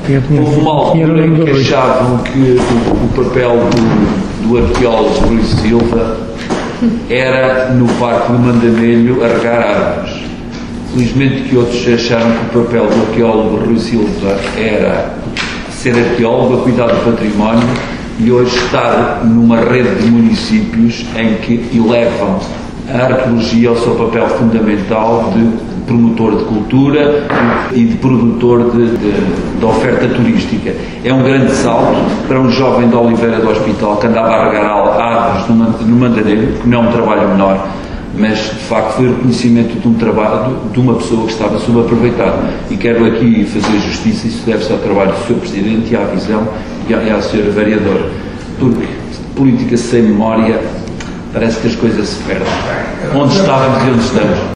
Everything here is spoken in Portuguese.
Houve uma altura em que achavam que o papel do arqueólogo Rui Silva era, no Parque do Mandamelho, a regar árvores. Felizmente que outros acharam que o papel do arqueólogo Rui Silva era ser arqueólogo, a cuidar do património, e hoje estar numa rede de municípios em que elevam a arqueologia ao seu papel fundamental de promotor de cultura e de produtor de oferta turística. É um grande salto para um jovem de Oliveira do Hospital que andava a regar árvores no Mandamelho, que não é um trabalho menor, mas de facto foi o reconhecimento de um trabalho de uma pessoa que estava subaproveitada. E quero aqui fazer justiça, isso deve-se ao trabalho do Sr. Presidente e à visão e à Sra. Vereadora, porque política sem memória parece que as coisas se perdem. Onde estávamos e onde estamos.